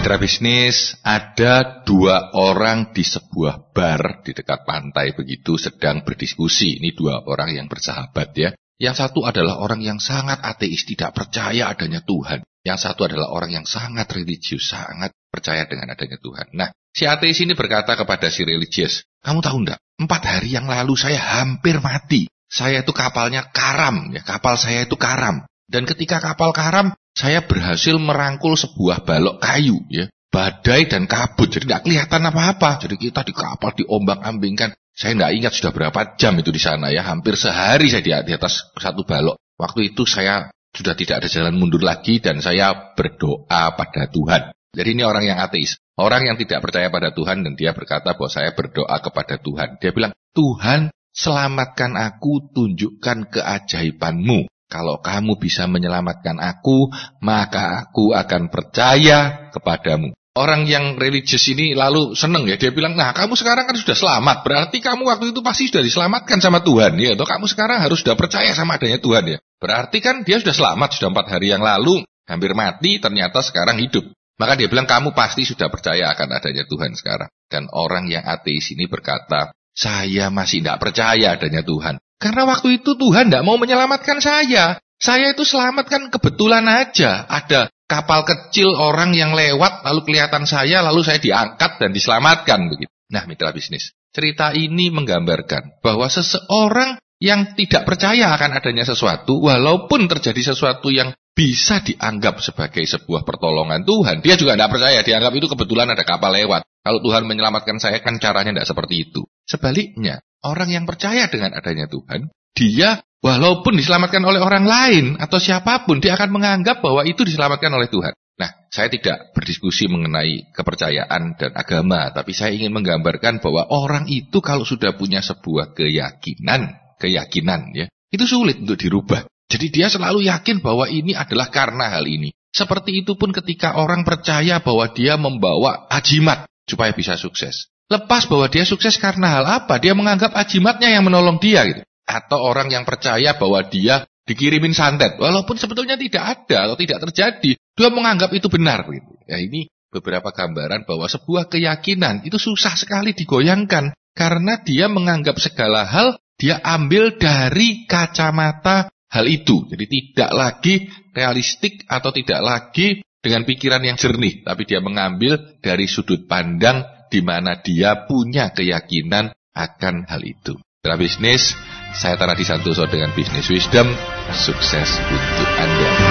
Mitra bisnis, ada dua orang di sebuah bar di dekat pantai begitu sedang berdiskusi. Ini dua orang yang bersahabat ya. Yang satu adalah orang yang sangat ateis, tidak percaya adanya Tuhan. Yang satu adalah orang yang sangat religius, sangat percaya dengan adanya Tuhan. Nah, si ateis ini berkata kepada si religius, kamu tahu enggak, 4 hari yang lalu saya hampir mati. Saya itu kapalnya karam, ya, kapal saya itu karam. Dan ketika kapal karam, saya berhasil merangkul sebuah balok kayu, ya, badai dan kabut, jadi nggak kelihatan apa-apa. Jadi kita di kapal diombang-ambingkan. Saya nggak ingat sudah berapa jam itu di sana, ya, hampir sehari saya di atas satu balok. Waktu itu saya sudah tidak ada jalan mundur lagi dan saya berdoa pada Tuhan. Jadi ini orang yang ateis, orang yang tidak percaya pada Tuhan, dan dia berkata bahwa saya berdoa kepada Tuhan. Dia bilang, Tuhan selamatkan aku, tunjukkan keajaibanmu. Kalau kamu bisa menyelamatkan aku, maka aku akan percaya kepadamu. Orang yang religius ini lalu seneng ya, dia bilang, nah kamu sekarang kan sudah selamat, berarti kamu waktu itu pasti sudah diselamatkan sama Tuhan, ya. Atau kamu sekarang harus sudah percaya sama adanya Tuhan, ya. Berarti kan dia sudah selamat, sudah 4 hari yang lalu, hampir mati, ternyata sekarang hidup. Maka dia bilang, kamu pasti sudah percaya akan adanya Tuhan sekarang. Dan orang yang ateis ini berkata, saya masih tidak percaya adanya Tuhan. Karena waktu itu Tuhan tidak mau menyelamatkan saya. Saya itu selamat kan kebetulan aja. Ada kapal kecil orang yang lewat, lalu kelihatan saya, lalu saya diangkat dan diselamatkan. Begitu. Nah, mitra bisnis, cerita ini menggambarkan bahwa seseorang yang tidak percaya akan adanya sesuatu, walaupun terjadi sesuatu yang bisa dianggap sebagai sebuah pertolongan Tuhan, dia juga tidak percaya, dianggap itu kebetulan ada kapal lewat. Kalau Tuhan menyelamatkan saya kan caranya tidak seperti itu. Sebaliknya, orang yang percaya dengan adanya Tuhan, dia walaupun diselamatkan oleh orang lain atau siapapun, dia akan menganggap bahwa itu diselamatkan oleh Tuhan. Nah, saya tidak berdiskusi mengenai kepercayaan dan agama, tapi saya ingin menggambarkan bahwa orang itu kalau sudah punya sebuah keyakinan ya, itu sulit untuk dirubah. Jadi dia selalu yakin bahwa ini adalah karena hal ini. Seperti itu pun ketika orang percaya bahwa dia membawa ajimat supaya bisa sukses. Lepas bahwa dia sukses karena hal apa, dia menganggap ajimatnya yang menolong dia gitu. Atau orang yang percaya bahwa dia dikirimin santet, walaupun sebetulnya tidak ada atau tidak terjadi, dia menganggap itu benar gitu. Ya, ini beberapa gambaran bahwa sebuah keyakinan itu susah sekali digoyangkan karena dia menganggap segala hal dia ambil dari kacamata hal itu. Jadi tidak lagi realistik atau tidak lagi dengan pikiran yang jernih, tapi dia mengambil dari sudut pandang di mana dia punya keyakinan akan hal itu. Mitra bisnis, saya Tanadi Santoso dengan Bisnis Wisdom, sukses untuk Anda.